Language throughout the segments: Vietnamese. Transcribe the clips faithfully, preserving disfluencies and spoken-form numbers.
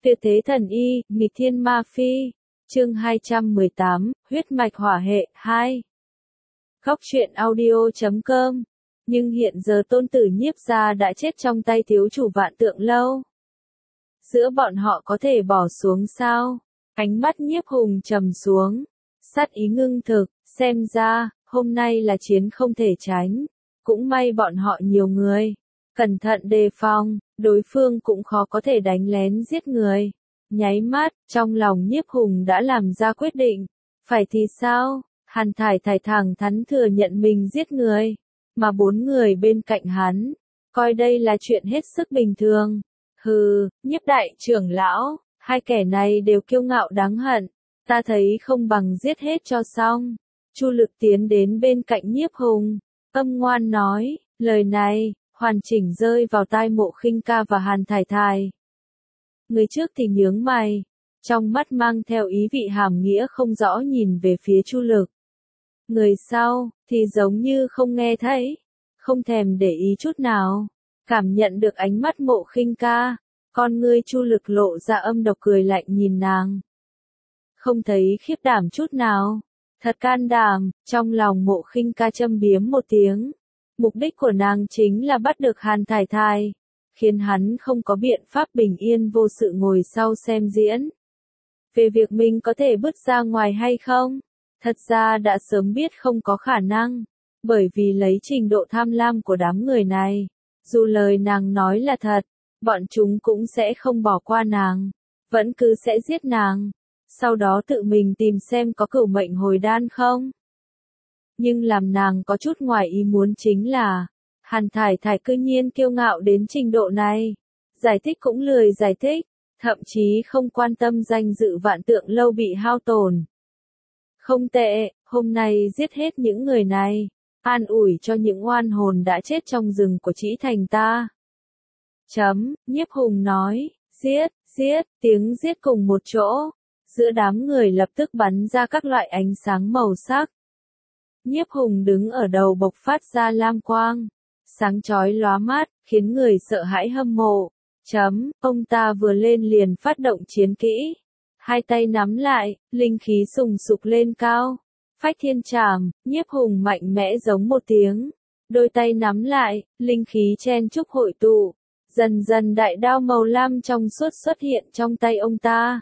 Tuyệt thế thần y, nghịch thiên ma phi. Chương hai trăm mười tám, huyết mạch hỏa hệ, hai. Góc truyện audio chấm com. Nhưng hiện giờ tôn tử Nhiếp gia đã chết trong tay thiếu chủ Vạn Tượng Lâu. Giữa bọn họ có thể bỏ xuống sao? Ánh mắt Nhiếp Hùng trầm xuống. Sát ý ngưng thực, xem ra, hôm nay là chiến không thể tránh. Cũng may bọn họ nhiều người. Cẩn thận đề phòng, đối phương cũng khó có thể đánh lén giết người. Nháy mắt, trong lòng Nhiếp Hùng đã làm ra quyết định. Phải thì sao? Hàn Thải Thải thẳng thắn thừa nhận mình giết người. Mà bốn người bên cạnh hắn, coi đây là chuyện hết sức bình thường. Hừ, Nhiếp đại trưởng lão, hai kẻ này đều kiêu ngạo đáng hận. Ta thấy không bằng giết hết cho xong. Chu Lực tiến đến bên cạnh Nhiếp Hùng, âm ngoan nói, lời này hoàn chỉnh rơi vào tai Mộ Khinh Ca và Hàn Thải Thải. Người trước thì nhướng mày, trong mắt mang theo ý vị hàm nghĩa không rõ nhìn về phía Chu Lực. Người sau thì giống như không nghe thấy, không thèm để ý chút nào. Cảm nhận được ánh mắt Mộ Khinh Ca, con ngươi Chu Lực lộ ra âm độc cười lạnh nhìn nàng. Không thấy khiếp đảm chút nào, thật can đảm. Trong lòng Mộ Khinh Ca châm biếm một tiếng. Mục đích của nàng chính là bắt được Hàn Thải Thải, khiến hắn không có biện pháp bình yên vô sự ngồi sau xem diễn. Về việc mình có thể bước ra ngoài hay không, thật ra đã sớm biết không có khả năng, bởi vì lấy trình độ tham lam của đám người này, dù lời nàng nói là thật, bọn chúng cũng sẽ không bỏ qua nàng, vẫn cứ sẽ giết nàng, sau đó tự mình tìm xem có cửu mệnh hồi đan không. Nhưng làm nàng có chút ngoài ý muốn chính là, Hàn Thải Thải cư nhiên kiêu ngạo đến trình độ này. Giải thích cũng lười giải thích, thậm chí không quan tâm danh dự Vạn Tượng Lâu bị hao tổn. Không tệ, hôm nay giết hết những người này, an ủi cho những oan hồn đã chết trong rừng của Trĩ Thành ta. Chấm, Nhiếp Hùng nói, giết, giết, tiếng giết cùng một chỗ. Giữa đám người lập tức bắn ra các loại ánh sáng màu sắc. Nhiếp Hùng đứng ở đầu bộc phát ra lam quang, sáng chói lóa mắt, khiến người sợ hãi hâm mộ. Chấm, ông ta vừa lên liền phát động chiến kỹ. Hai tay nắm lại, linh khí sùng sục lên cao. Phách thiên trảm, Nhiếp Hùng mạnh mẽ giống một tiếng. Đôi tay nắm lại, linh khí chen chúc hội tụ. Dần dần đại đao màu lam trong suốt xuất hiện trong tay ông ta.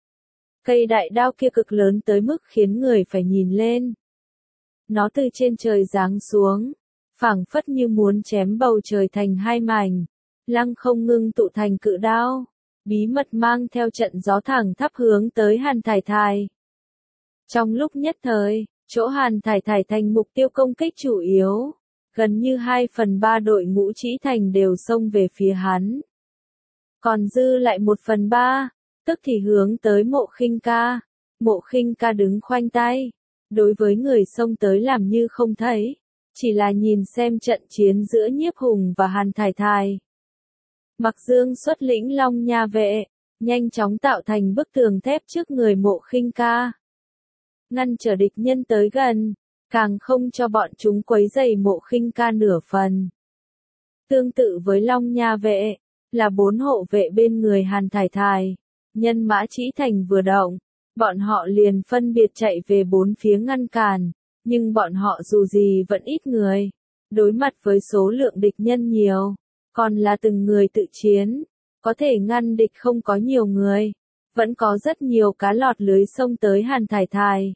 Cây đại đao kia cực lớn tới mức khiến người phải nhìn lên. Nó từ trên trời giáng xuống, phảng phất như muốn chém bầu trời thành hai mảnh, lăng không ngưng tụ thành cự đao, bí mật mang theo trận gió thẳng thắp hướng tới Hàn Thải Thải. Trong lúc nhất thời, chỗ Hàn Thải Thải thành mục tiêu công kích chủ yếu, gần như hai phần ba đội ngũ Trĩ Thành đều xông về phía hắn. Còn dư lại một phần ba, tức thì hướng tới Mộ Khinh Ca. Mộ Khinh Ca đứng khoanh tay. Đối với người xông tới làm như không thấy, chỉ là nhìn xem trận chiến giữa Nhiếp Hùng và Hàn Thải Thải. Mặc Dương xuất lĩnh Long Nha vệ, nhanh chóng tạo thành bức tường thép trước người Mộ Khinh Ca. Ngăn trở địch nhân tới gần, càng không cho bọn chúng quấy rầy Mộ Khinh Ca nửa phần. Tương tự với Long Nha vệ, là bốn hộ vệ bên người Hàn Thải Thải, nhân mã Trĩ Thành vừa động. Bọn họ liền phân biệt chạy về bốn phía ngăn cản, nhưng bọn họ dù gì vẫn ít người. Đối mặt với số lượng địch nhân nhiều, còn là từng người tự chiến, có thể ngăn địch không có nhiều người. Vẫn có rất nhiều cá lọt lưới xông tới Hàn Thải Thải.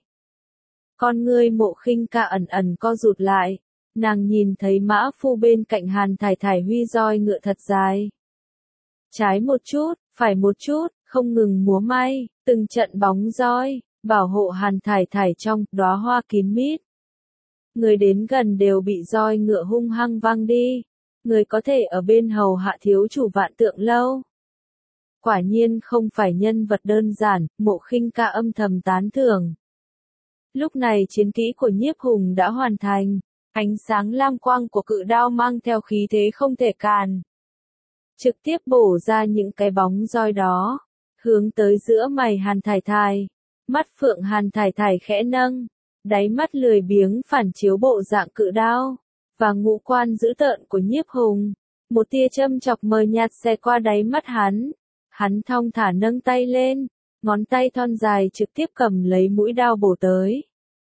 Con ngươi Mộ Khinh Ca ẩn ẩn co rụt lại, nàng nhìn thấy mã phu bên cạnh Hàn Thải Thải huy roi ngựa thật dài. Trái một chút, phải một chút, không ngừng múa may, từng trận bóng roi, bảo hộ Hàn Thải Thải trong đóa hoa kín mít. Người đến gần đều bị roi ngựa hung hăng văng đi. Người có thể ở bên hầu hạ thiếu chủ Vạn Tượng Lâu. Quả nhiên không phải nhân vật đơn giản, Mộ Khinh Ca âm thầm tán thưởng. Lúc này chiến kỹ của Nhiếp Hùng đã hoàn thành, ánh sáng lam quang của cự đao mang theo khí thế không thể cản. Trực tiếp bổ ra những cái bóng roi đó, hướng tới giữa mày Hàn Thải Thải. Mắt phượng Hàn Thải Thải khẽ nâng, đáy mắt lười biếng phản chiếu bộ dạng cự đao, và ngũ quan dữ tợn của Nhiếp Hùng. Một tia châm chọc mờ nhạt xẹt qua đáy mắt hắn. Hắn thong thả nâng tay lên, ngón tay thon dài trực tiếp cầm lấy mũi đao bổ tới.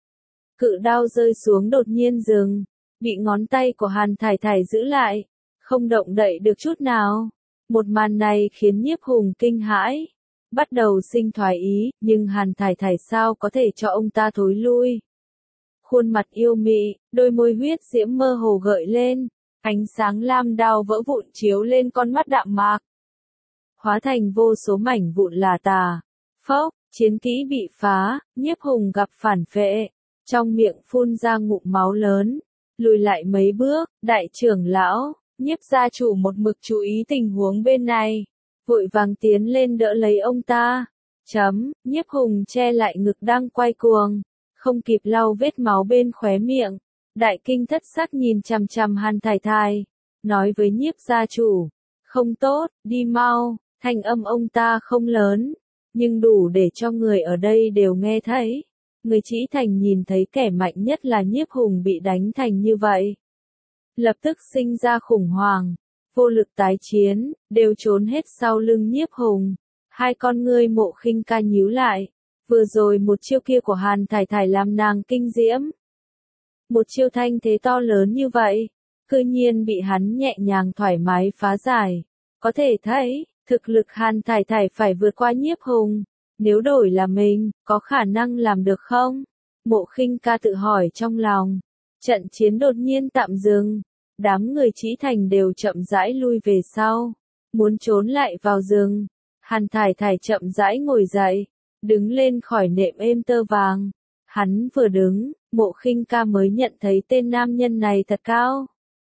Cự đao rơi xuống đột nhiên dừng, bị ngón tay của Hàn Thải Thải giữ lại, không động đậy được chút nào. Một màn này khiến Nhiếp Hùng kinh hãi, bắt đầu sinh thoái ý, nhưng Hàn Thải Thải sao có thể cho ông ta thối lui. Khuôn mặt yêu mị, đôi môi huyết diễm mơ hồ gợi lên, ánh sáng lam đao vỡ vụn chiếu lên con mắt đạm mạc, hóa thành vô số mảnh vụn là tà. Phốc, chiến kỹ bị phá, Nhiếp Hùng gặp phản phệ, trong miệng phun ra ngụm máu lớn, lùi lại mấy bước. Đại trưởng lão, Nhiếp gia chủ một mực chú ý tình huống bên này, vội vàng tiến lên đỡ lấy ông ta. Chấm, Nhiếp Hùng che lại ngực đang quay cuồng, không kịp lau vết máu bên khóe miệng. Đại kinh thất sắc nhìn chằm chằm Hàn Thải Thải, nói với Nhiếp gia chủ, không tốt, đi mau. Thanh âm ông ta không lớn, nhưng đủ để cho người ở đây đều nghe thấy. Người Trĩ Thành nhìn thấy kẻ mạnh nhất là Nhiếp Hùng bị đánh thành như vậy, lập tức sinh ra khủng hoảng, vô lực tái chiến, đều trốn hết sau lưng Nhiếp Hùng. Hai con ngươi Mộ Khinh Ca nhíu lại, vừa rồi một chiêu kia của Hàn Thải Thải làm nàng kinh diễm. Một chiêu thanh thế to lớn như vậy, cư nhiên bị hắn nhẹ nhàng thoải mái phá giải. Có thể thấy, thực lực Hàn Thải Thải phải vượt qua Nhiếp Hùng. Nếu đổi là mình, có khả năng làm được không? Mộ Khinh Ca tự hỏi trong lòng. Trận chiến đột nhiên tạm dừng. Đám người Trĩ Thành đều chậm rãi lui về sau, muốn trốn lại vào rừng. Hàn Thải Thải chậm rãi ngồi dậy, đứng lên khỏi nệm êm tơ vàng. Hắn vừa đứng, Mộ Khinh Ca mới nhận thấy tên nam nhân này thật cao.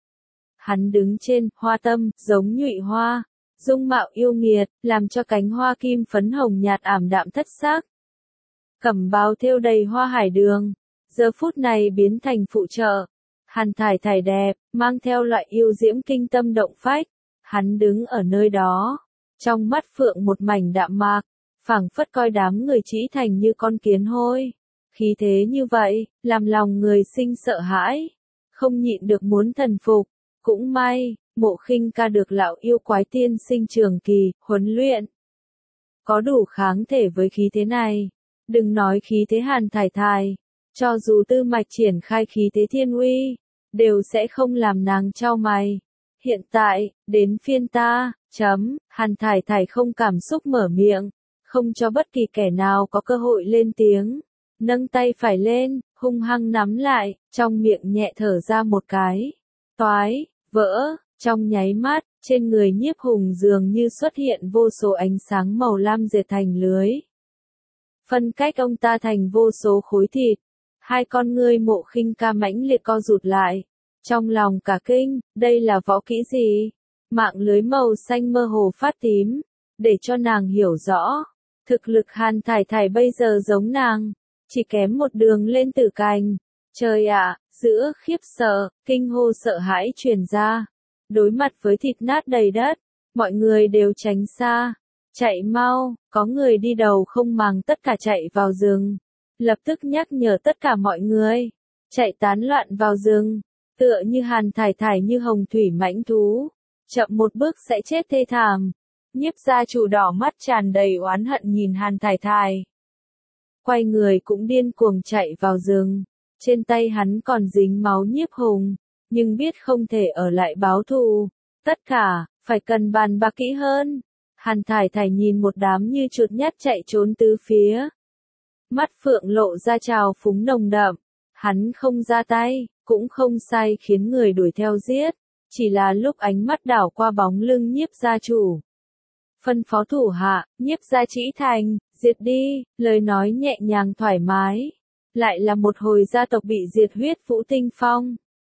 Hắn đứng trên hoa tâm, giống nhụy hoa, dung mạo yêu nghiệt, làm cho cánh hoa kim phấn hồng nhạt ảm đạm thất sắc. Cẩm bào thêu đầy hoa hải đường, giờ phút này biến thành phụ trợ. Hàn Thải Thải đẹp, mang theo loại yêu diễm kinh tâm động phách. Hắn đứng ở nơi đó, trong mắt phượng một mảnh đạm mạc, phảng phất coi đám người Trĩ Thành như con kiến hôi. Khí thế như vậy, làm lòng người sinh sợ hãi, không nhịn được muốn thần phục. Cũng may, Mộ Khinh Ca được lão yêu quái tiên sinh trường kỳ, huấn luyện, có đủ kháng thể với khí thế này. Đừng nói khí thế Hàn Thải Thải, cho dù Tư Mạch triển khai khí thế thiên uy, đều sẽ không làm nàng chau mày. Hiện tại, đến phiên ta, chấm, Hàn Thải Thải không cảm xúc mở miệng, không cho bất kỳ kẻ nào có cơ hội lên tiếng. Nâng tay phải lên, hung hăng nắm lại, trong miệng nhẹ thở ra một cái. Toái, vỡ, trong nháy mắt, trên người Nhiếp Hùng dường như xuất hiện vô số ánh sáng màu lam dệt thành lưới, phân cách ông ta thành vô số khối thịt. Hai con ngươi Mộ Khinh Ca mãnh liệt co rụt lại, trong lòng cả kinh, đây là võ kỹ gì? Mạng lưới màu xanh mơ hồ phát tím, để cho nàng hiểu rõ, thực lực Hàn Thải Thải bây giờ giống nàng, chỉ kém một đường lên tử cành. Trời ạ, giữa khiếp sợ, kinh hô sợ hãi truyền ra. Đối mặt với thịt nát đầy đất, mọi người đều tránh xa. Chạy mau, có người đi đầu không màng tất cả chạy vào rừng. Lập tức nhắc nhở tất cả mọi người, chạy tán loạn vào rừng, tựa như Hàn Thải Thải như hồng thủy mãnh thú, chậm một bước sẽ chết thê thảm. Nhiếp gia chủ đỏ mắt tràn đầy oán hận nhìn Hàn Thải Thải, quay người cũng điên cuồng chạy vào rừng. Trên tay hắn còn dính máu Nhiếp Hùng, nhưng biết không thể ở lại báo thù, tất cả phải cần bàn bạc kỹ hơn. Hàn Thải Thải nhìn một đám như chuột nhắt chạy trốn tứ phía, mắt phượng lộ ra trào phúng nồng đậm. Hắn không ra tay, cũng không sai khiến người đuổi theo giết, chỉ là lúc ánh mắt đảo qua bóng lưng Nhiếp gia chủ, phân phó thủ hạ, Nhiếp gia Trĩ Thành, diệt đi. Lời nói nhẹ nhàng thoải mái, lại là một hồi gia tộc bị diệt huyết Vũ Tinh Phong.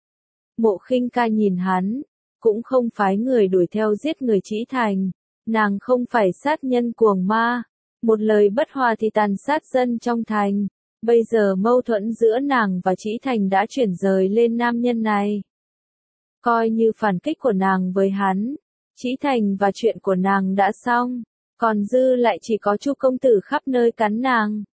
Mộ Khinh Ca nhìn hắn, cũng không phái người đuổi theo giết người Trĩ Thành, nàng không phải sát nhân cuồng ma, một lời bất hòa thì tàn sát dân trong thành. Bây giờ mâu thuẫn giữa nàng và Trĩ Thành đã chuyển rời lên nam nhân này. Coi như phản kích của nàng với hắn, Trĩ Thành và chuyện của nàng đã xong, còn dư lại chỉ có Chu công tử khắp nơi cắn nàng.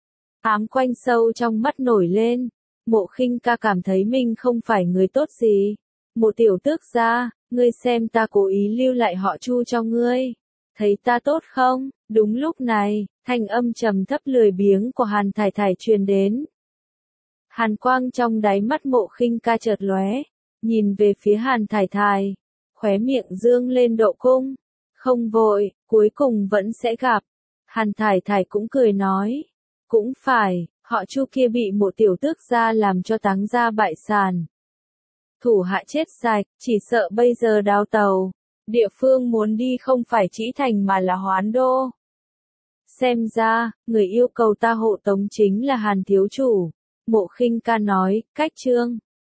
Ám quanh sâu trong mắt nổi lên, Mộ Khinh Ca cảm thấy mình không phải người tốt gì. Một tiểu tước gia, ngươi xem ta cố ý lưu lại họ Chu cho ngươi, thấy ta tốt không? Đúng lúc này, thanh âm trầm thấp lười biếng của Hàn Thải Thải truyền đến. Hàn quang trong đáy mắt Mộ Khinh Ca chợt lóe, nhìn về phía Hàn Thải Thải, khóe miệng dương lên độ cung. Không vội, cuối cùng vẫn sẽ gặp. Hàn Thải Thải cũng cười nói. Cũng phải, họ Chu kia bị một tiểu tước gia làm cho táng gia bại sản. Thủ hạ chết sạch, chỉ sợ bây giờ đào tàu. Địa phương muốn đi không phải Trĩ Thành mà là Hoán Đô. Xem ra, người yêu cầu ta hộ tống chính là Hàn thiếu chủ. Mộ Khinh Ca nói, cách trương.